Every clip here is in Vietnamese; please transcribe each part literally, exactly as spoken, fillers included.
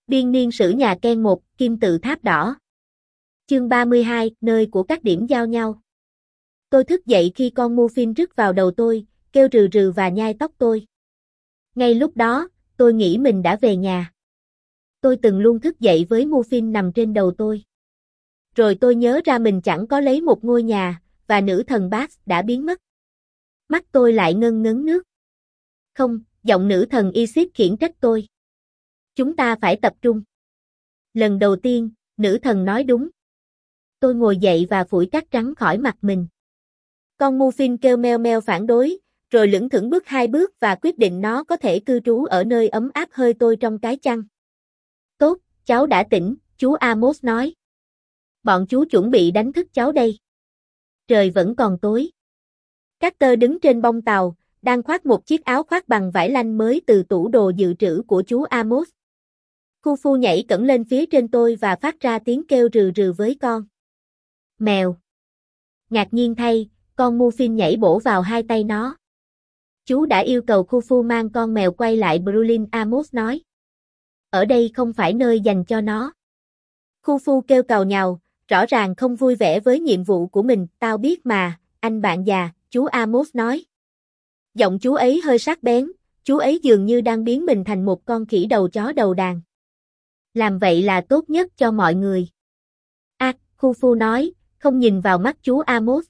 Biên niên sử nhà Ken một, Kim tự tháp đỏ. Chương ba mươi hai, nơi của các điểm giao nhau. Tôi thức dậy khi con Muffin rứt vào đầu tôi, kêu rừ rừ và nhai tóc tôi. Ngay lúc đó, tôi nghĩ mình đã về nhà. Tôi từng luôn thức dậy với Muffin nằm trên đầu tôi. Rồi tôi nhớ ra mình chẳng có lấy một ngôi nhà, và nữ thần Bass đã biến mất. Mắt tôi lại ngân ngấn nước. Không, giọng nữ thần Isis khiển trách tôi. Chúng ta phải tập trung. Lần đầu tiên, nữ thần nói đúng. Tôi ngồi dậy và phủi cát trắng khỏi mặt mình. Con Muffin kêu meo meo phản đối, rồi lững thững bước hai bước và quyết định nó có thể cư trú ở nơi ấm áp hơi tôi trong cái chăn. Tốt, cháu đã tỉnh, chú Amos nói. Bọn chú chuẩn bị đánh thức cháu đây. Trời vẫn còn tối. Carter đứng trên bông tàu, đang khoác một chiếc áo khoác bằng vải lanh mới từ tủ đồ dự trữ của chú Amos. Khufu nhảy cẫng lên phía trên tôi và phát ra tiếng kêu rừ rừ với con mèo. Ngạc nhiên thay, con Muffin nhảy bổ vào hai tay nó. Chú đã yêu cầu Khufu mang con mèo quay lại Brulin, Amos nói. Ở đây không phải nơi dành cho nó. Khufu kêu càu nhàu, rõ ràng không vui vẻ với nhiệm vụ của mình. Tao biết mà, anh bạn già, chú Amos nói. Giọng chú ấy hơi sắc bén, chú ấy dường như đang biến mình thành một con khỉ đầu chó đầu đàn. Làm vậy là tốt nhất cho mọi người. À, Khufu nói, không nhìn vào mắt chú Amos.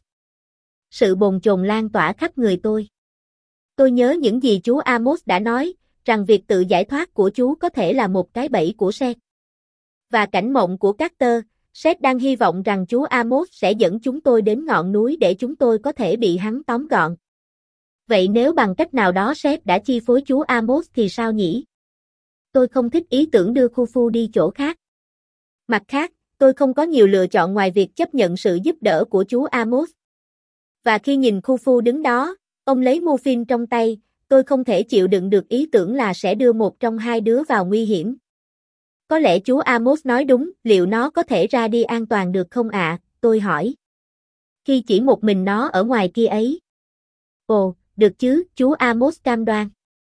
Sự bồn chồn lan tỏa khắp người tôi. Tôi nhớ những gì chú Amos đã nói, rằng việc tự giải thoát của chú có thể là một cái bẫy của Seth. Và cảnh mộng của Carter, Seth đang hy vọng rằng chú Amos sẽ dẫn chúng tôi đến ngọn núi để chúng tôi có thể bị hắn tóm gọn. Vậy nếu bằng cách nào đó Seth đã chi phối chú Amos thì sao nhỉ? Tôi không thích ý tưởng đưa Khufu đi chỗ khác. Mặt khác, tôi không có nhiều lựa chọn ngoài việc chấp nhận sự giúp đỡ của chú Amos. Và khi nhìn Khufu đứng đó, ông lấy Muffin trong tay, tôi không thể chịu đựng được ý tưởng là sẽ đưa một trong hai đứa vào nguy hiểm. Có lẽ chú Amos nói đúng, liệu nó có thể ra đi an toàn được không ạ? À? Tôi hỏi. Khi chỉ một mình nó ở ngoài kia ấy. Ồ, được chứ, chú Amos cam đoan.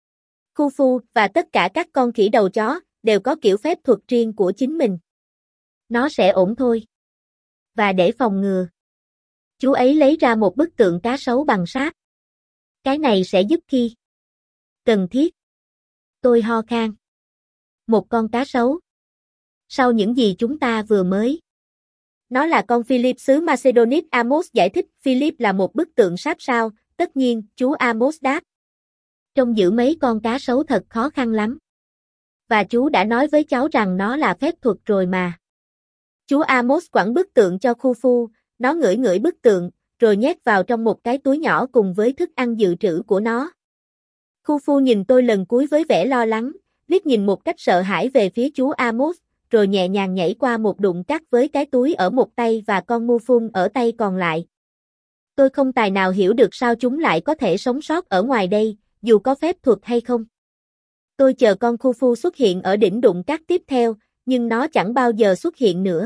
Khufu và tất cả các con khỉ đầu chó đều có kiểu phép thuật riêng của chính mình. Nó sẽ ổn thôi. Và để phòng ngừa, chú ấy lấy ra một bức tượng cá sấu bằng sáp. Cái này sẽ giúp khi cần thiết. Tôi ho khan. Một con cá sấu. Sau những gì chúng ta vừa mới. Nó là con Philip xứ Macedonic, Amos giải thích. Philip là một bức tượng sáp sao? Tất nhiên, chú Amos đáp. Trông giữ mấy con cá sấu thật khó khăn lắm. Và chú đã nói với cháu rằng nó là phép thuật rồi mà. Chú Amos quẳng bức tượng cho Khufu, nó ngửi ngửi bức tượng, rồi nhét vào trong một cái túi nhỏ cùng với thức ăn dự trữ của nó. Khufu nhìn tôi lần cuối với vẻ lo lắng, liếc nhìn một cách sợ hãi về phía chú Amos, rồi nhẹ nhàng nhảy qua một đụng cát với cái túi ở một tay và con Muffin ở tay còn lại. Tôi không tài nào hiểu được sao chúng lại có thể sống sót ở ngoài đây, dù có phép thuật hay không. Tôi chờ con Khufu xuất hiện ở đỉnh đụng cát tiếp theo, nhưng nó chẳng bao giờ xuất hiện nữa.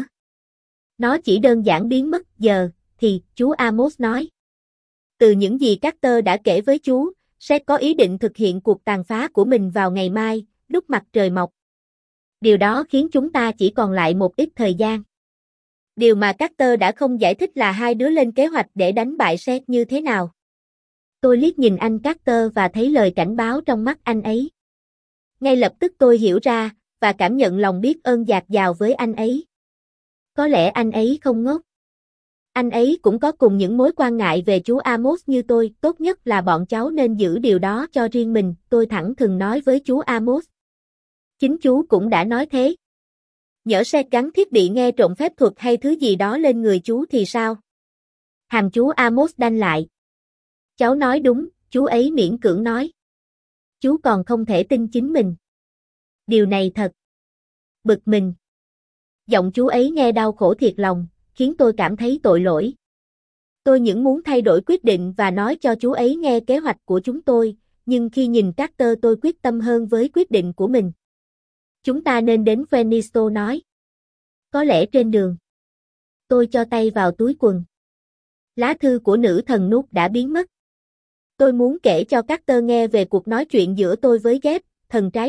Nó chỉ đơn giản biến mất. Giờ, thì, chú Amos nói. Từ những gì Carter đã kể với chú, Seth có ý định thực hiện cuộc tàn phá của mình vào ngày mai, lúc mặt trời mọc. Điều đó khiến chúng ta chỉ còn lại một ít thời gian. Điều mà Carter đã không giải thích là hai đứa lên kế hoạch để đánh bại Seth như thế nào. Tôi liếc nhìn anh Carter và thấy lời cảnh báo trong mắt anh ấy. Ngay lập tức tôi hiểu ra, và cảm nhận lòng biết ơn dạt dào với anh ấy. Có lẽ anh ấy không ngốc. Anh ấy cũng có cùng những mối quan ngại về chú Amos như tôi, tốt nhất là bọn cháu nên giữ điều đó cho riêng mình, tôi thẳng thừng nói với chú Amos. Chính chú cũng đã nói thế. Nhỡ Seth gắn thiết bị nghe trộm phép thuật hay thứ gì đó lên người chú thì sao? Hàm chú Amos đanh lại. Cháu nói đúng, chú ấy miễn cưỡng nói. Chú còn không thể tin chính mình. Điều này thật bực mình. Giọng chú ấy nghe đau khổ thiệt lòng, khiến tôi cảm thấy tội lỗi. Tôi những muốn thay đổi quyết định và nói cho chú ấy nghe kế hoạch của chúng tôi, nhưng khi nhìn Carter tôi quyết tâm hơn với quyết định của mình. Chúng ta nên đến Venisto nói. Có lẽ trên đường. Tôi cho tay vào túi quần. Lá thư của nữ thần Nút đã biến mất. Tôi muốn kể cho Carter nghe về cuộc nói chuyện giữa tôi với Geb, thần trái đất,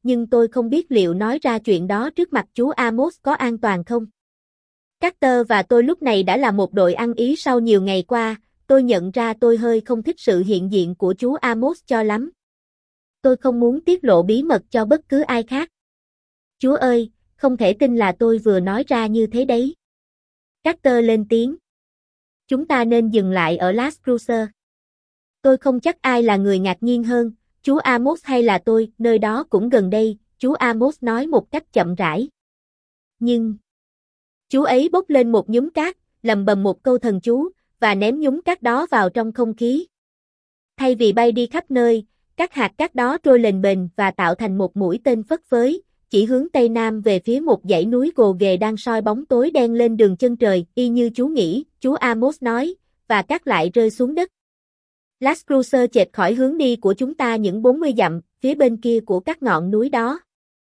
nhưng tôi không biết liệu nói ra chuyện đó trước mặt chú Amos có an toàn không. Carter và tôi lúc này đã là một đội ăn ý sau nhiều ngày qua, tôi nhận ra tôi hơi không thích sự hiện diện của chú Amos cho lắm. Tôi không muốn tiết lộ bí mật cho bất cứ ai khác. Chú ơi, không thể tin là tôi vừa nói ra như thế đấy. Carter lên tiếng. Chúng ta nên dừng lại ở Las Cruces. Tôi không chắc ai là người ngạc nhiên hơn, chú Amos hay là tôi, nơi đó cũng gần đây, chú Amos nói một cách chậm rãi. Nhưng, chú ấy bốc lên một nhúm cát, lầm bầm một câu thần chú, và ném nhúm cát đó vào trong không khí. Thay vì bay đi khắp nơi, các hạt cát đó trôi lềnh bềnh và tạo thành một mũi tên phất phới, chỉ hướng tây nam về phía một dãy núi gồ ghề đang soi bóng tối đen lên đường chân trời, y như chú nghĩ, chú Amos nói, và cát lại rơi xuống đất. Las Cruces chệch khỏi hướng đi của chúng ta những bốn mươi dặm, phía bên kia của các ngọn núi đó.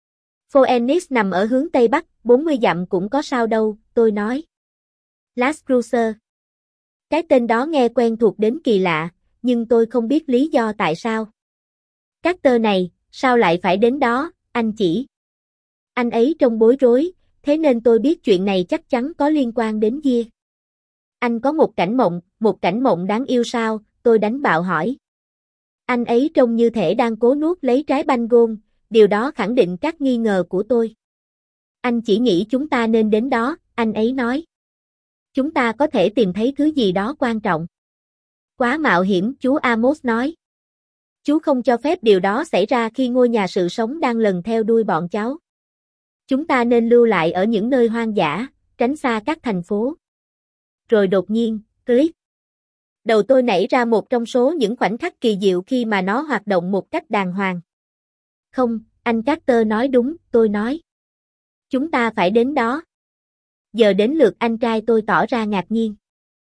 Phoenix nằm ở hướng tây bắc, bốn mươi dặm cũng có sao đâu, tôi nói. Las Cruces. Cái tên đó nghe quen thuộc đến kỳ lạ, nhưng tôi không biết lý do tại sao. Carter này, sao lại phải đến đó, anh chỉ. Anh ấy trông bối rối, thế nên tôi biết chuyện này chắc chắn có liên quan đến Gia. Anh có một cảnh mộng, một cảnh mộng đáng yêu sao, tôi đánh bạo hỏi. Anh ấy trông như thể đang cố nuốt lấy trái banh gôn, điều đó khẳng định các nghi ngờ của tôi. Anh chỉ nghĩ chúng ta nên đến đó, anh ấy nói. Chúng ta có thể tìm thấy thứ gì đó quan trọng. Quá mạo hiểm, chú Amos nói. Chú không cho phép điều đó xảy ra khi ngôi nhà sự sống đang lần theo đuôi bọn cháu. Chúng ta nên lưu lại ở những nơi hoang dã, tránh xa các thành phố. Rồi đột nhiên, click. Đầu tôi nảy ra một trong số những khoảnh khắc kỳ diệu khi mà nó hoạt động một cách đàng hoàng. Không, anh Carter nói đúng, tôi nói. Chúng ta phải đến đó. Giờ đến lượt anh trai tôi tỏ ra ngạc nhiên.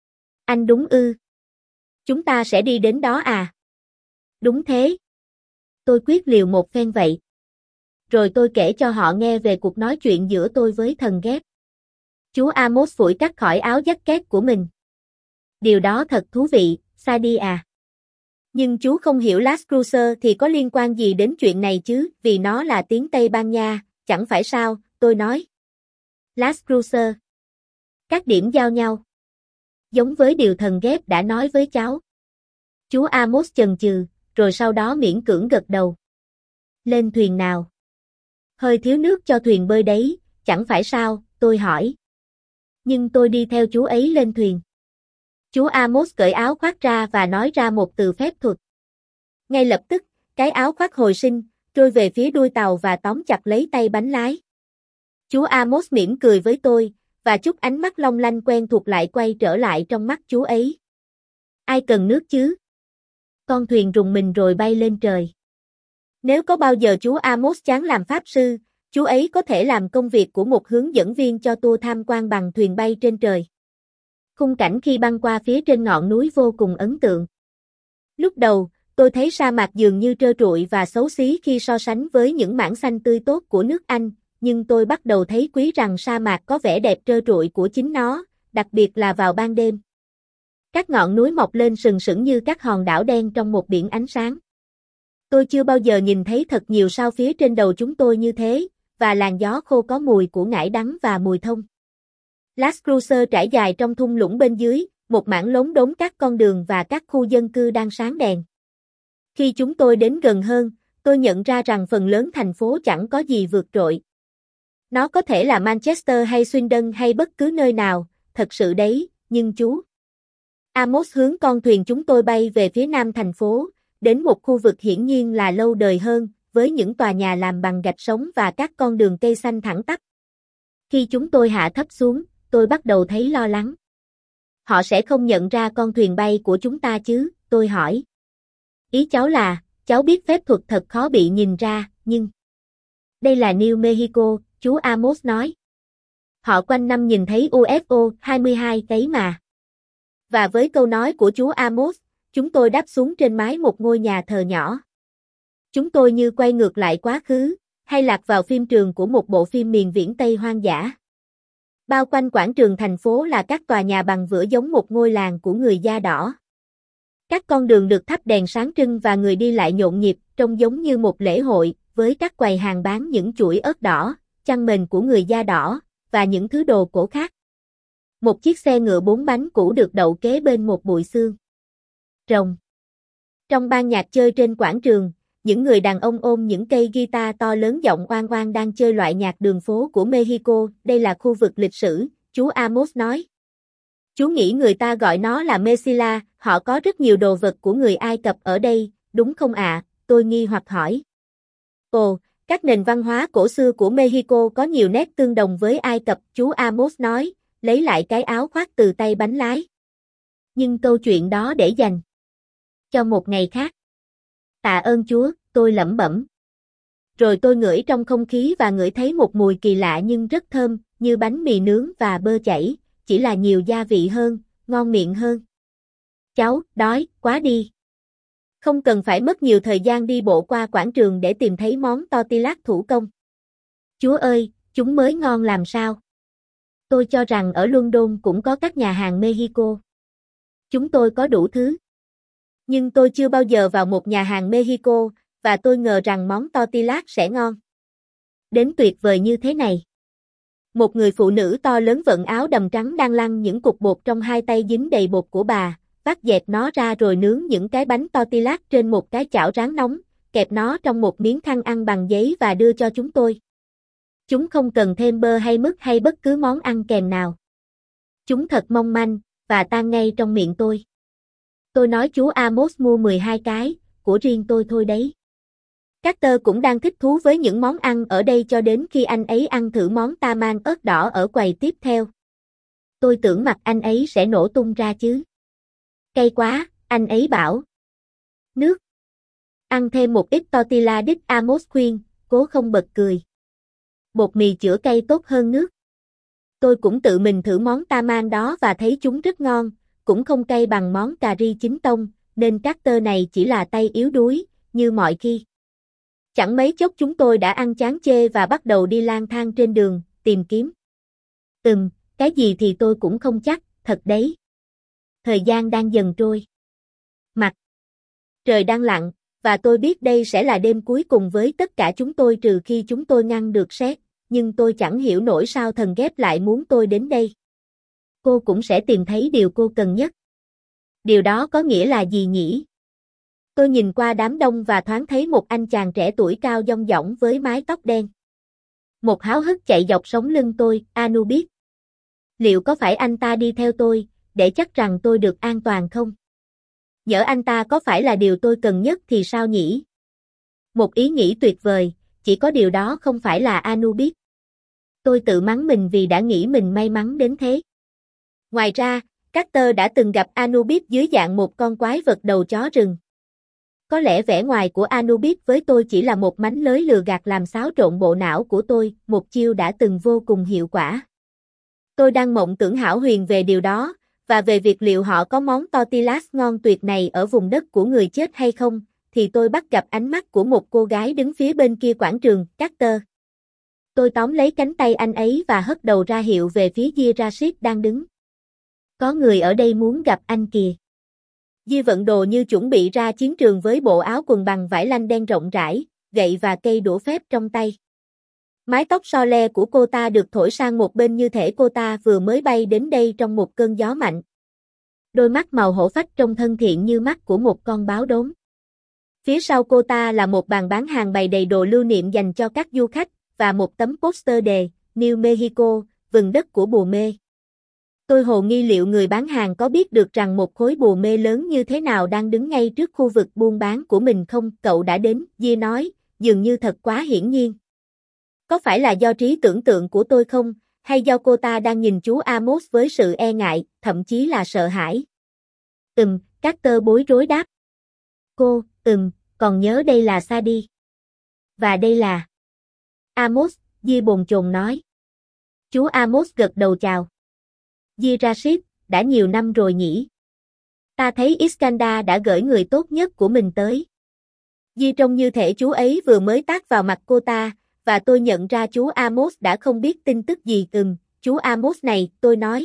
Anh đúng ư? Chúng ta sẽ đi đến đó à? Đúng thế. Tôi quyết liều một phen vậy. Rồi tôi kể cho họ nghe về cuộc nói chuyện giữa tôi với thần ghép. Chú Amos phủi cắt khỏi áo jacket của mình. Điều đó thật thú vị, Sadie à. Nhưng chú không hiểu Las Cruces thì có liên quan gì đến chuyện này chứ, vì nó là tiếng Tây Ban Nha, chẳng phải sao, tôi nói. Las Cruces. Các điểm giao nhau. Giống với điều thần ghép đã nói với cháu. Chú Amos chần chừ, rồi sau đó miễn cưỡng gật đầu. Lên thuyền nào. Hơi thiếu nước cho thuyền bơi đấy, chẳng phải sao, tôi hỏi. Nhưng tôi đi theo chú ấy lên thuyền. Chú Amos cởi áo khoác ra và nói ra một từ phép thuật. Ngay lập tức, cái áo khoác hồi sinh, trôi về phía đuôi tàu và tóm chặt lấy tay bánh lái. Chú Amos mỉm cười với tôi, và chút ánh mắt long lanh quen thuộc lại quay trở lại trong mắt chú ấy. Ai cần nước chứ? Con thuyền rùng mình rồi bay lên trời. Nếu có bao giờ chú Amos chán làm pháp sư, chú ấy có thể làm công việc của một hướng dẫn viên cho tour tham quan bằng thuyền bay trên trời. Khung cảnh khi băng qua phía trên ngọn núi vô cùng ấn tượng. Lúc đầu, tôi thấy sa mạc dường như trơ trụi và xấu xí khi so sánh với những mảng xanh tươi tốt của nước Anh, nhưng tôi bắt đầu thấy quý rằng sa mạc có vẻ đẹp trơ trụi của chính nó, đặc biệt là vào ban đêm. Các ngọn núi mọc lên sừng sững như các hòn đảo đen trong một biển ánh sáng. Tôi chưa bao giờ nhìn thấy thật nhiều sao phía trên đầu chúng tôi như thế, và làn gió khô có mùi của ngải đắng và mùi thông. Las Cruces trải dài trong thung lũng bên dưới, một mảng lốm đốm các con đường và các khu dân cư đang sáng đèn. Khi chúng tôi đến gần hơn, tôi nhận ra rằng phần lớn thành phố chẳng có gì vượt trội. Nó có thể là Manchester hay Swindon hay bất cứ nơi nào, thật sự đấy, nhưng chú Amos hướng con thuyền chúng tôi bay về phía nam thành phố, đến một khu vực hiển nhiên là lâu đời hơn, với những tòa nhà làm bằng gạch sống và các con đường cây xanh thẳng tắp. Khi chúng tôi hạ thấp xuống, tôi bắt đầu thấy lo lắng. Họ sẽ không nhận ra con thuyền bay của chúng ta chứ, tôi hỏi. Ý cháu là, cháu biết phép thuật thật khó bị nhìn ra, nhưng... Đây là New Mexico, chú Amos nói. Họ quanh năm nhìn thấy u ép o hai mươi hai đấy mà. Và với câu nói của chú Amos, chúng tôi đáp xuống trên mái một ngôi nhà thờ nhỏ. Chúng tôi như quay ngược lại quá khứ, hay lạc vào phim trường của một bộ phim miền viễn Tây hoang dã. Bao quanh quảng trường thành phố là các tòa nhà bằng vữa giống một ngôi làng của người da đỏ. Các con đường được thắp đèn sáng trưng và người đi lại nhộn nhịp, trông giống như một lễ hội, với với các quầy hàng bán những chuỗi ớt đỏ, chăn mền của người da đỏ, và những thứ đồ cổ khác. Một chiếc xe ngựa bốn bánh cũ được đậu kế bên một bụi xương rồng. Trong ban nhạc chơi trên quảng trường, những người đàn ông ôm những cây guitar to lớn giọng oang oang đang chơi loại nhạc đường phố của Mexico. Đây là khu vực lịch sử, chú Amos nói. Chú nghĩ người ta gọi nó là Mesilla, họ có rất nhiều đồ vật của người Ai Cập ở đây, đúng không ạ? À? Tôi nghi hoặc hỏi. Ồ, các nền văn hóa cổ xưa của Mexico có nhiều nét tương đồng với Ai Cập, chú Amos nói, lấy lại cái áo khoác từ tay bánh lái. Nhưng câu chuyện đó để dành cho một ngày khác. Tạ ơn Chúa, tôi lẩm bẩm. Rồi tôi ngửi trong không khí và ngửi thấy một mùi kỳ lạ nhưng rất thơm, như bánh mì nướng và bơ chảy, chỉ là nhiều gia vị hơn, ngon miệng hơn. Cháu, đói, quá đi. Không cần phải mất nhiều thời gian đi bộ qua quảng trường để tìm thấy món tortillas thủ công. Chúa ơi, chúng mới ngon làm sao? Tôi cho rằng ở London cũng có các nhà hàng Mexico. Chúng tôi có đủ thứ. Nhưng tôi chưa bao giờ vào một nhà hàng Mexico, và tôi ngờ rằng món tortillas sẽ ngon đến tuyệt vời như thế này. Một người phụ nữ to lớn vận áo đầm trắng đang lăn những cục bột trong hai tay dính đầy bột của bà, vắt dẹp nó ra rồi nướng những cái bánh tortillas trên một cái chảo rán nóng, kẹp nó trong một miếng khăn ăn bằng giấy và đưa cho chúng tôi. Chúng không cần thêm bơ hay mứt hay bất cứ món ăn kèm nào. Chúng thật mong manh, và tan ngay trong miệng tôi. Tôi nói chú Amos mua mười hai cái, của riêng tôi thôi đấy. Carter cũng đang thích thú với những món ăn ở đây cho đến khi anh ấy ăn thử món taman ớt đỏ ở quầy tiếp theo. Tôi tưởng mặt anh ấy sẽ nổ tung ra chứ. Cay quá, anh ấy bảo. Nước. Ăn thêm một ít tortilla đít, Amos khuyên, cố không bật cười. Bột mì chữa cay tốt hơn nước. Tôi cũng tự mình thử món taman đó và thấy chúng rất ngon, cũng không cay bằng món cà ri chính tông, nên Carter này chỉ là tay yếu đuối, như mọi khi. Chẳng mấy chốc chúng tôi đã ăn chán chê và bắt đầu đi lang thang trên đường, tìm kiếm. Ừm, cái gì thì tôi cũng không chắc, thật đấy. Thời gian đang dần trôi. Mặt trời đang lặn, và tôi biết đây sẽ là đêm cuối cùng với tất cả chúng tôi trừ khi chúng tôi ngăn được sét, nhưng tôi chẳng hiểu nổi sao thần ghép lại muốn tôi đến đây. Cô cũng sẽ tìm thấy điều cô cần nhất. Điều đó có nghĩa là gì nhỉ? Tôi nhìn qua đám đông và thoáng thấy một anh chàng trẻ tuổi cao dong dỏng với mái tóc đen. Một háo hức chạy dọc sống lưng tôi, Anubis. Liệu có phải anh ta đi theo tôi, để chắc rằng tôi được an toàn không? Nhỡ anh ta có phải là điều tôi cần nhất thì sao nhỉ? Một ý nghĩ tuyệt vời, chỉ có điều đó không phải là Anubis. Tôi tự mắng mình vì đã nghĩ mình may mắn đến thế. Ngoài ra, Carter đã từng gặp Anubis dưới dạng một con quái vật đầu chó rừng. Có lẽ vẻ ngoài của Anubis với tôi chỉ là một mánh lới lừa gạt làm xáo trộn bộ não của tôi, một chiêu đã từng vô cùng hiệu quả. Tôi đang mộng tưởng hão huyền về điều đó, và về việc liệu họ có món tortillas ngon tuyệt này ở vùng đất của người chết hay không, thì tôi bắt gặp ánh mắt của một cô gái đứng phía bên kia quảng trường, Carter. Tôi tóm lấy cánh tay anh ấy và hất đầu ra hiệu về phía Gia Rashid đang đứng. Có người ở đây muốn gặp anh kìa. Di vận đồ như chuẩn bị ra chiến trường với bộ áo quần bằng vải lanh đen rộng rãi, gậy và cây đũa phép trong tay. Mái tóc so le của cô ta được thổi sang một bên như thể cô ta vừa mới bay đến đây trong một cơn gió mạnh. Đôi mắt màu hổ phách trông thân thiện như mắt của một con báo đốm. Phía sau cô ta là một bàn bán hàng bày đầy đồ lưu niệm dành cho các du khách, và một tấm poster đề, New Mexico, vừng đất của bùa mê. Tôi hồ nghi liệu người bán hàng có biết được rằng một khối bùa mê lớn như thế nào đang đứng ngay trước khu vực buôn bán của mình không? Cậu đã đến, Gia nói, dường như thật quá hiển nhiên. Có phải là do trí tưởng tượng của tôi không, hay do cô ta đang nhìn chú Amos với sự e ngại, thậm chí là sợ hãi? Ừm, Carter bối rối đáp. Cô, ừm, còn nhớ đây là Sadie. Và đây là Amos, Gia bồn chồn nói. Chú Amos gật đầu chào. Gia Rashid, đã nhiều năm rồi nhỉ? Ta thấy Iskandar đã gửi người tốt nhất của mình tới. Gia trông như thể chú ấy vừa mới tát vào mặt cô ta, và tôi nhận ra chú Amos đã không biết tin tức gì. Ừm, chú Amos này, tôi nói.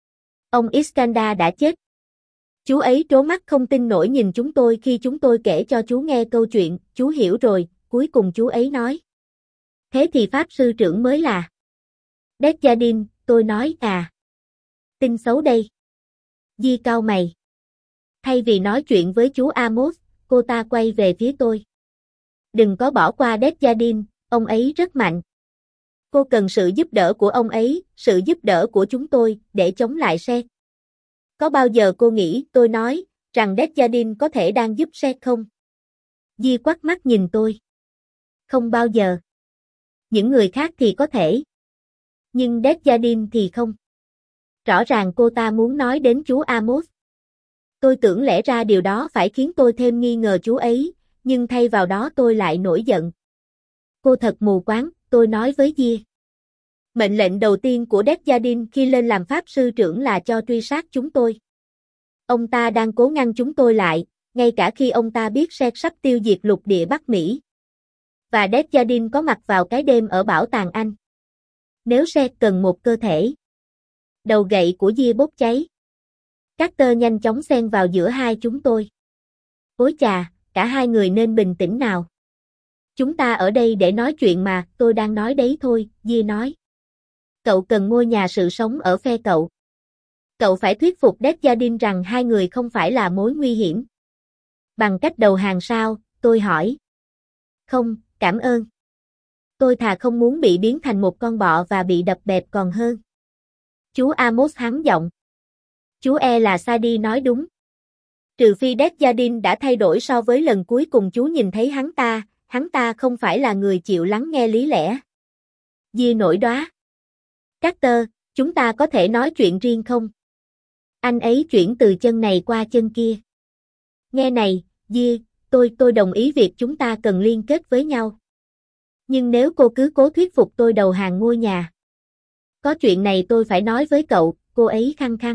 Ông Iskandar đã chết. Chú ấy trố mắt không tin nổi nhìn chúng tôi khi chúng tôi kể cho chú nghe câu chuyện. Chú hiểu rồi, cuối cùng chú ấy nói. Thế thì Pháp Sư trưởng mới là. Desjardins, tôi nói à. Tin xấu đây. Di cau mày. Thay vì nói chuyện với chú Amos, cô ta quay về phía tôi. Đừng có bỏ qua Desjardins, ông ấy rất mạnh. Cô cần sự giúp đỡ của ông ấy, sự giúp đỡ của chúng tôi, để chống lại Seth. Có bao giờ cô nghĩ, tôi nói, rằng Desjardins có thể đang giúp Seth không? Di quắt mắt nhìn tôi. Không bao giờ. Những người khác thì có thể. Nhưng Desjardins thì không. Rõ ràng cô ta muốn nói đến chú Amos. Tôi tưởng lẽ ra điều đó phải khiến tôi thêm nghi ngờ chú ấy, nhưng thay vào đó tôi lại nổi giận. Cô thật mù quáng, tôi nói với Di. Mệnh lệnh đầu tiên của Desjardins khi lên làm Pháp Sư trưởng là cho truy sát chúng tôi. Ông ta đang cố ngăn chúng tôi lại, ngay cả khi ông ta biết Seth sắp tiêu diệt lục địa Bắc Mỹ. Và Desjardins có mặt vào cái đêm ở bảo tàng Anh. Nếu Seth cần một cơ thể. Đầu gậy của Di bốc cháy. Carter nhanh chóng xen vào giữa hai chúng tôi. Ôi chà, cả hai người nên bình tĩnh nào. Chúng ta ở đây để nói chuyện mà, tôi đang nói đấy thôi, Di nói. Cậu cần ngôi nhà sự sống ở phe cậu. Cậu phải thuyết phục Desjardins rằng hai người không phải là mối nguy hiểm. Bằng cách đầu hàng sao, tôi hỏi. Không, cảm ơn. Tôi thà không muốn bị biến thành một con bọ và bị đập bẹp còn hơn. Chú Amos hắn giọng. Chú e là Sadie nói đúng. Trừ phi Desjardins đã thay đổi so với lần cuối cùng chú nhìn thấy hắn ta, hắn ta không phải là người chịu lắng nghe lý lẽ. Di nổi đoá. Carter, chúng ta có thể nói chuyện riêng không? Anh ấy chuyển từ chân này qua chân kia. Nghe này, Di, tôi tôi đồng ý việc chúng ta cần liên kết với nhau. Nhưng nếu cô cứ cố thuyết phục tôi đầu hàng ngôi nhà. Có chuyện này tôi phải nói với cậu, cô ấy khăng khăng.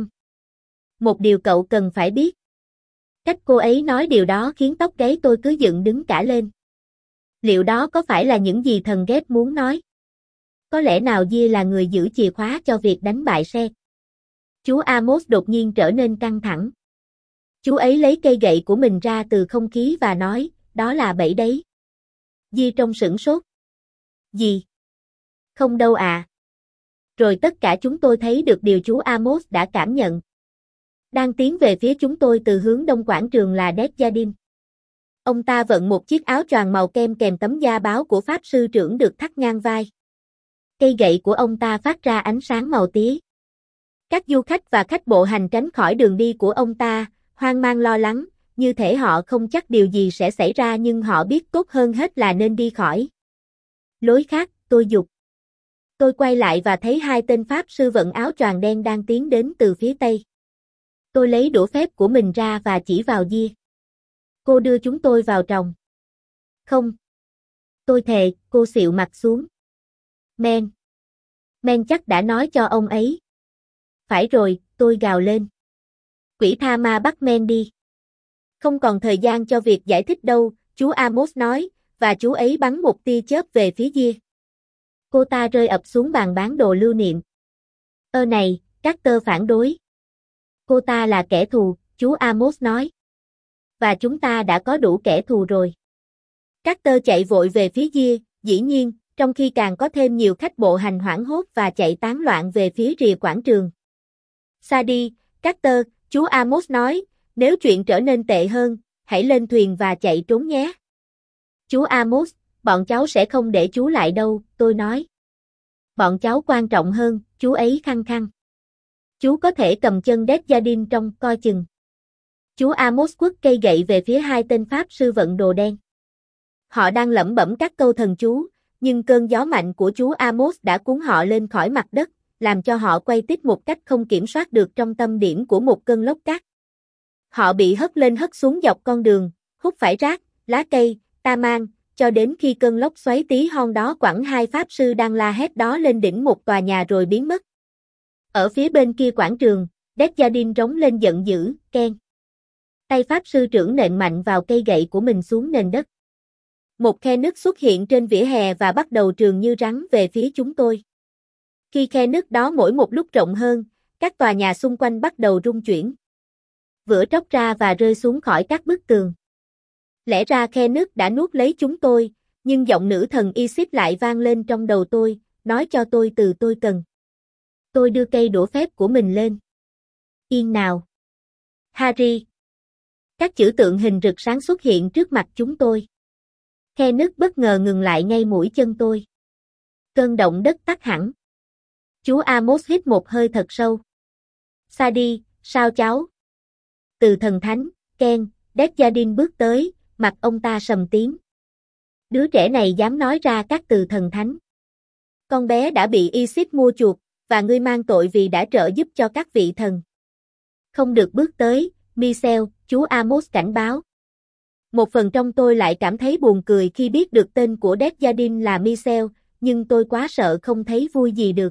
Một điều cậu cần phải biết. Cách cô ấy nói điều đó khiến tóc gáy tôi cứ dựng đứng cả lên. Liệu đó có phải là những gì thần ghét muốn nói? Có lẽ nào Di là người giữ chìa khóa cho việc đánh bại Seth? Chú Amos đột nhiên trở nên căng thẳng. Chú ấy lấy cây gậy của mình ra từ không khí và nói, đó là bẫy đấy. Di trông sửng sốt. Gì? Không đâu à. Rồi tất cả chúng tôi thấy được điều chú Amos đã cảm nhận. Đang tiến về phía chúng tôi từ hướng đông quảng trường là Desjardins. Ông ta vận một chiếc áo choàng màu kem kèm tấm da báo của Pháp Sư trưởng được thắt ngang vai. Cây gậy của ông ta phát ra ánh sáng màu tía. Các du khách và khách bộ hành tránh khỏi đường đi của ông ta, hoang mang lo lắng, như thể họ không chắc điều gì sẽ xảy ra nhưng họ biết tốt hơn hết là nên đi khỏi. Lối khác, tôi giục. Tôi quay lại và thấy hai tên Pháp sư vận áo choàng đen đang tiến đến từ phía tây. Tôi lấy đũa phép của mình ra và chỉ vào Di. Cô đưa chúng tôi vào tròng. Không. Tôi thề, cô xịu mặt xuống. Men. Men chắc đã nói cho ông ấy. Phải rồi, tôi gào lên. Quỷ tha ma bắt Men đi. Không còn thời gian cho việc giải thích đâu, chú Amos nói, và chú ấy bắn một tia chớp về phía Di. Cô ta rơi ập xuống bàn bán đồ lưu niệm. Ơ này, Carter phản đối. Cô ta là kẻ thù, chú Amos nói. Và chúng ta đã có đủ kẻ thù rồi. Carter chạy vội về phía Di, dĩ nhiên, trong khi càng có thêm nhiều khách bộ hành hoảng hốt và chạy tán loạn về phía rìa quảng trường. Sadie, Carter, chú Amos nói, nếu chuyện trở nên tệ hơn, hãy lên thuyền và chạy trốn nhé. Chú Amos, bọn cháu sẽ không để chú lại đâu, tôi nói. Bọn cháu quan trọng hơn, chú ấy khăng khăng. Chú có thể cầm chân Desjardins trong coi chừng. Chú Amos quất cây gậy về phía hai tên Pháp sư vận đồ đen. Họ đang lẩm bẩm các câu thần chú, nhưng cơn gió mạnh của chú Amos đã cuốn họ lên khỏi mặt đất, làm cho họ quay tít một cách không kiểm soát được trong tâm điểm của một cơn lốc cát. Họ bị hất lên hất xuống dọc con đường, hút phải rác, lá cây, ta mang, cho đến khi cơn lốc xoáy tí hon đó quẳng hai Pháp sư đang la hét đó lên đỉnh một tòa nhà rồi biến mất. Ở phía bên kia quảng trường, Desjardins rống lên giận dữ, keng. Tay Pháp sư trưởng nện mạnh vào cây gậy của mình xuống nền đất. Một khe nứt xuất hiện trên vỉa hè và bắt đầu trườn như rắn về phía chúng tôi. Khi khe nứt đó mỗi một lúc rộng hơn, các tòa nhà xung quanh bắt đầu rung chuyển. Vữa tróc ra và rơi xuống khỏi các bức tường. Lẽ ra khe nứt đã nuốt lấy chúng tôi, Nhưng giọng nữ thần Isis lại vang lên trong đầu tôi, nói cho tôi từ tôi cần. Tôi đưa cây đũa phép của mình lên. Yên nào. Harry. Các chữ tượng hình rực sáng xuất hiện trước mặt chúng tôi. Khe nứt bất ngờ ngừng lại ngay mũi chân tôi. Cơn động đất tắt hẳn. Chú Amos hít một hơi thật sâu. Sadie, sao cháu? Từ thần thánh, Ken, Desjardins bước tới, mặt ông ta sầm tím. Đứa trẻ này dám nói ra các từ thần thánh. Con bé đã bị Isis mua chuộc, và ngươi mang tội vì đã trợ giúp cho các vị thần. Không được bước tới, Michel, chú Amos cảnh báo. Một phần trong tôi lại cảm thấy buồn cười khi biết được tên của Desjardins là Michel, nhưng tôi quá sợ không thấy vui gì được.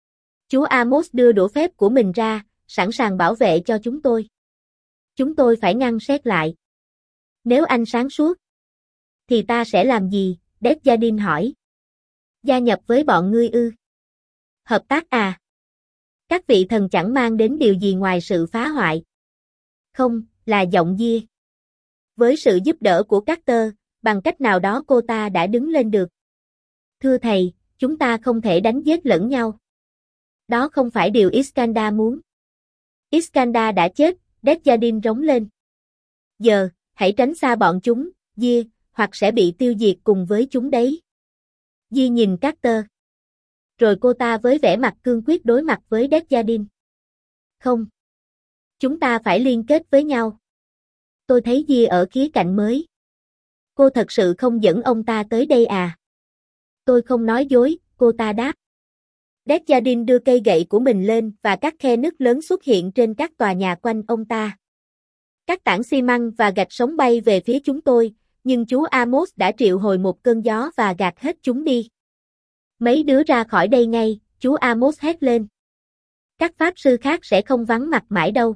Chú Amos đưa đũa phép của mình ra, sẵn sàng bảo vệ cho chúng tôi. Chúng tôi phải ngăn xét lại. Nếu anh sáng suốt, thì ta sẽ làm gì? Desjardins hỏi. Gia nhập với bọn ngươi ư? Hợp tác à? Các vị thần chẳng mang đến điều gì ngoài sự phá hoại. Không, là giọng Gia. Với sự giúp đỡ của Carter, bằng cách nào đó cô ta đã đứng lên được. Thưa thầy, chúng ta không thể đánh giết lẫn nhau. Đó không phải điều Iskandar muốn. Iskandar đã chết, Desjardins rống lên. Giờ, hãy tránh xa bọn chúng, Gia, hoặc sẽ bị tiêu diệt cùng với chúng đấy. Gia nhìn Carter. Rồi cô ta với vẻ mặt cương quyết đối mặt với Desjardins. Không. Chúng ta phải liên kết với nhau. Tôi thấy Gia ở khía cạnh mới. Cô thật sự không dẫn ông ta tới đây à? Tôi không nói dối, cô ta đáp. Desjardins đưa cây gậy của mình lên và các khe nứt lớn xuất hiện trên các tòa nhà quanh ông ta. Các tảng xi măng và gạch sống bay về phía chúng tôi, nhưng chú Amos đã triệu hồi một cơn gió và gạt hết chúng đi. Mấy đứa ra khỏi đây ngay, chú Amos hét lên. Các pháp sư khác sẽ không vắng mặt mãi đâu.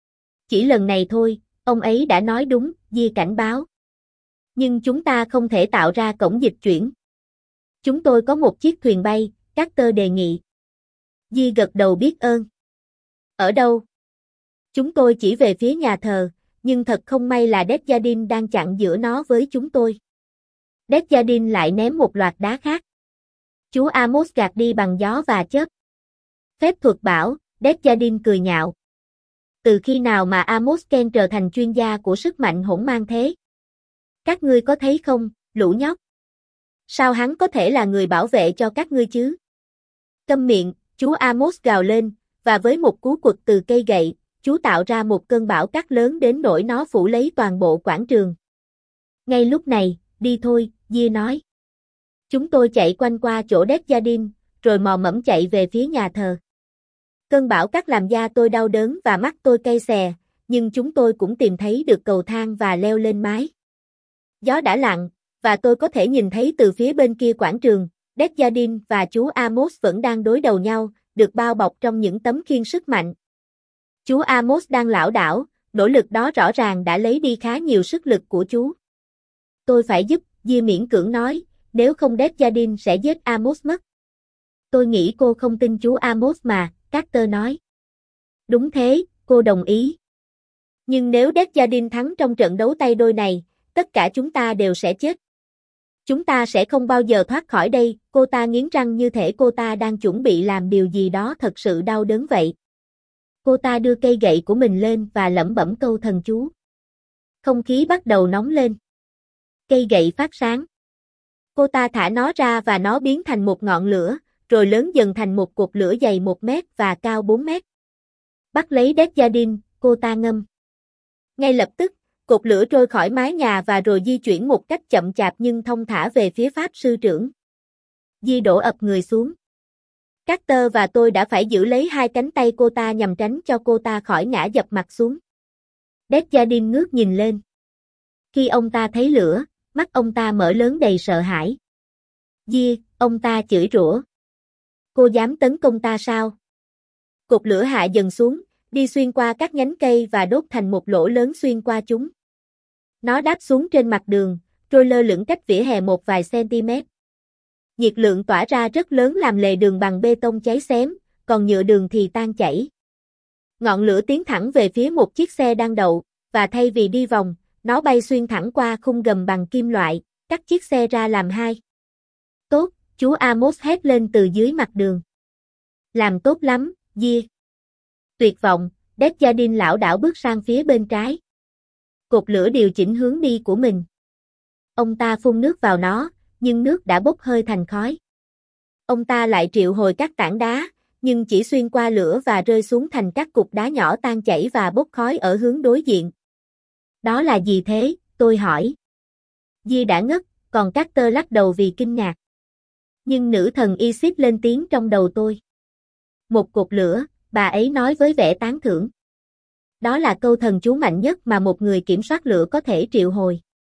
Chỉ lần này thôi, ông ấy đã nói đúng, Gia cảnh báo. Nhưng chúng ta không thể tạo ra cổng dịch chuyển. Chúng tôi có một chiếc thuyền bay, Carter đề nghị. Gia gật đầu biết ơn. Ở đâu? Chúng tôi chỉ về phía nhà thờ, nhưng thật không may là Desjardins đang chặn giữa nó với chúng tôi. Desjardins lại ném một loạt đá khác. Chú Amos gạt đi bằng gió và chớp. Phép thuật bảo, Desjardins cười nhạo. Từ khi nào mà Amos Ken trở thành chuyên gia của sức mạnh hỗn mang thế? Các ngươi có thấy không, lũ nhóc? Sao hắn có thể là người bảo vệ cho các ngươi chứ? Câm miệng, chú Amos gào lên, và với một cú quật từ cây gậy, chú tạo ra một cơn bão cát lớn đến nỗi nó phủ lấy toàn bộ quảng trường. Ngay lúc này, đi thôi, Gia nói. Chúng tôi chạy quanh qua chỗ Desjardins, rồi mò mẫm chạy về phía nhà thờ. Cơn bão cát làm da tôi đau đớn và mắt tôi cay xè, nhưng chúng tôi cũng tìm thấy được cầu thang và leo lên mái. Gió đã lặng, và tôi có thể nhìn thấy từ phía bên kia quảng trường, Desjardins và chú Amos vẫn đang đối đầu nhau, được bao bọc trong những tấm khiên sức mạnh. Chú Amos đang lảo đảo, nỗ lực đó rõ ràng đã lấy đi khá nhiều sức lực của chú. Tôi phải giúp, Gia miễn cưỡng nói, nếu không Desjardins sẽ giết Amos mất. Tôi nghĩ cô không tin chú Amos mà, Carter nói. Đúng thế, cô đồng ý. Nhưng nếu Desjardins thắng trong trận đấu tay đôi này, tất cả chúng ta đều sẽ chết. Chúng ta sẽ không bao giờ thoát khỏi đây, cô ta nghiến răng như thể cô ta đang chuẩn bị làm điều gì đó thật sự đau đớn vậy. Cô ta đưa cây gậy của mình lên và lẩm bẩm câu thần chú. Không khí bắt đầu nóng lên. Cây gậy phát sáng. Cô ta thả nó ra và nó biến thành một ngọn lửa, rồi lớn dần thành một cột lửa dày một mét và cao bốn mét. Bắt lấy Desjardins, cô ta ngâm. Ngay lập tức, cột lửa trôi khỏi mái nhà và rồi di chuyển một cách chậm chạp nhưng thông thả về phía pháp sư trưởng. Di đổ ập người xuống. Carter và tôi đã phải giữ lấy hai cánh tay cô ta nhằm tránh cho cô ta khỏi ngã dập mặt xuống. Desjardins ngước nhìn lên. Khi ông ta thấy lửa, mắt ông ta mở lớn đầy sợ hãi. Di, ông ta chửi rủa. Cô dám tấn công ta sao? Cột lửa hạ dần xuống, đi xuyên qua các nhánh cây và đốt thành một lỗ lớn xuyên qua chúng. Nó đáp xuống trên mặt đường, trôi lơ lửng cách vỉa hè một vài cm. Nhiệt lượng tỏa ra rất lớn làm lề đường bằng bê tông cháy xém, còn nhựa đường thì tan chảy. Ngọn lửa tiến thẳng về phía một chiếc xe đang đậu, và thay vì đi vòng, nó bay xuyên thẳng qua khung gầm bằng kim loại, cắt chiếc xe ra làm hai. Tốt, chú Amos hét lên từ dưới mặt đường. Làm tốt lắm, Gia. Tuyệt vọng, Desjardins lảo đảo bước sang phía bên trái. Cột lửa điều chỉnh hướng đi của mình. Ông ta phun nước vào nó, nhưng nước đã bốc hơi thành khói. Ông ta lại triệu hồi các tảng đá, nhưng chỉ xuyên qua lửa và rơi xuống thành các cục đá nhỏ tan chảy và bốc khói ở hướng đối diện. Đó là gì thế? Tôi hỏi. Gia đã ngất, còn Carter lắc đầu vì kinh ngạc. Nhưng nữ thần Isis lên tiếng trong đầu tôi. Một cột lửa, bà ấy nói với vẻ tán thưởng. Đó là câu thần chú mạnh nhất mà một người kiểm soát lửa có thể triệu hồi.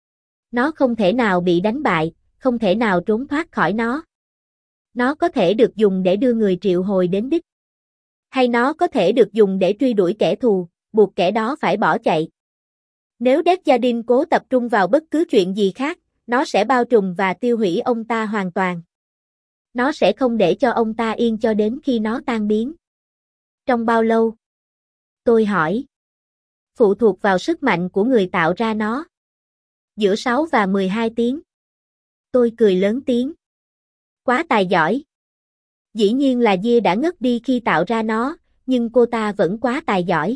Nó không thể nào bị đánh bại, không thể nào trốn thoát khỏi nó. Nó có thể được dùng để đưa người triệu hồi đến đích. Hay nó có thể được dùng để truy đuổi kẻ thù, buộc kẻ đó phải bỏ chạy. Nếu Desjardins cố tập trung vào bất cứ chuyện gì khác, nó sẽ bao trùm và tiêu hủy ông ta hoàn toàn. Nó sẽ không để cho ông ta yên cho đến khi nó tan biến. Trong bao lâu? Tôi hỏi. Phụ thuộc vào sức mạnh của người tạo ra nó. Giữa sáu và mười hai tiếng. Tôi cười lớn tiếng. Quá tài giỏi. Dĩ nhiên là Gia đã ngất đi khi tạo ra nó, nhưng cô ta vẫn quá tài giỏi.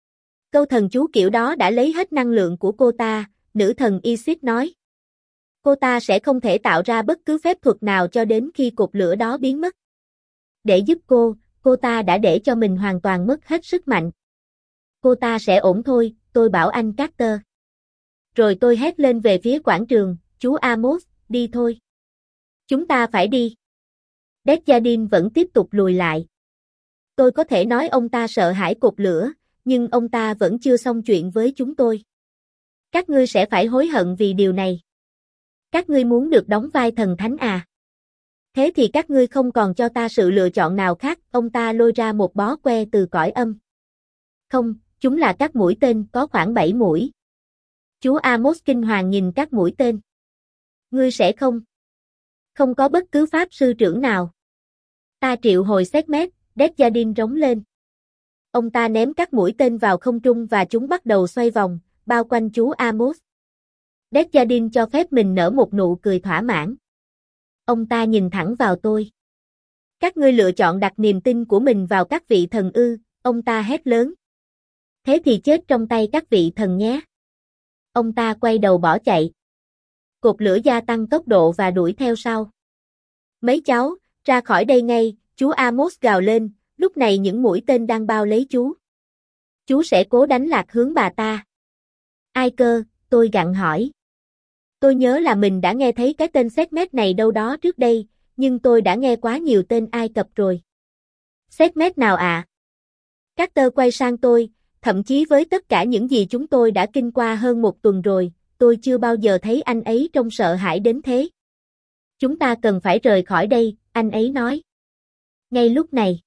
Câu thần chú kiểu đó đã lấy hết năng lượng của cô ta, nữ thần Isis nói. Cô ta sẽ không thể tạo ra bất cứ phép thuật nào cho đến khi cột lửa đó biến mất. Để giúp cô, cô ta đã để cho mình hoàn toàn mất hết sức mạnh. Cô ta sẽ ổn thôi, tôi bảo anh Carter. Rồi tôi hét lên về phía quảng trường, chú Amos, đi thôi. Chúng ta phải đi. Desjardins vẫn tiếp tục lùi lại. Tôi có thể nói ông ta sợ hãi cột lửa, nhưng ông ta vẫn chưa xong chuyện với chúng tôi. Các ngươi sẽ phải hối hận vì điều này. Các ngươi muốn được đóng vai thần thánh à? Thế thì các ngươi không còn cho ta sự lựa chọn nào khác, ông ta lôi ra một bó que từ cõi âm. Không, chúng là các mũi tên, có khoảng bảy mũi. Chú Amos kinh hoàng nhìn các mũi tên. Ngươi sẽ không? Không có bất cứ pháp sư trưởng nào. Ta triệu hồi Sekhmet, Desjardins rống lên. Ông ta ném các mũi tên vào không trung và chúng bắt đầu xoay vòng, bao quanh chú Amos. Desjardins cho phép mình nở một nụ cười thỏa mãn. Ông ta nhìn thẳng vào tôi. Các ngươi lựa chọn đặt niềm tin của mình vào các vị thần ư, ông ta hét lớn. Thế thì chết trong tay các vị thần nhé. Ông ta quay đầu bỏ chạy. Cột lửa gia tăng tốc độ và đuổi theo sau. Mấy cháu, ra khỏi đây ngay, chú Amos gào lên, lúc này những mũi tên đang bao lấy chú. Chú sẽ cố đánh lạc hướng bà ta. Ai cơ, tôi gặng hỏi. Tôi nhớ là mình đã nghe thấy cái tên Sekhmet này đâu đó trước đây, nhưng tôi đã nghe quá nhiều tên Ai Cập rồi. Sekhmet nào ạ? À? Carter quay sang tôi, thậm chí với tất cả những gì chúng tôi đã kinh qua hơn một tuần rồi, tôi chưa bao giờ thấy anh ấy trông sợ hãi đến thế. Chúng ta cần phải rời khỏi đây, anh ấy nói. Ngay lúc này.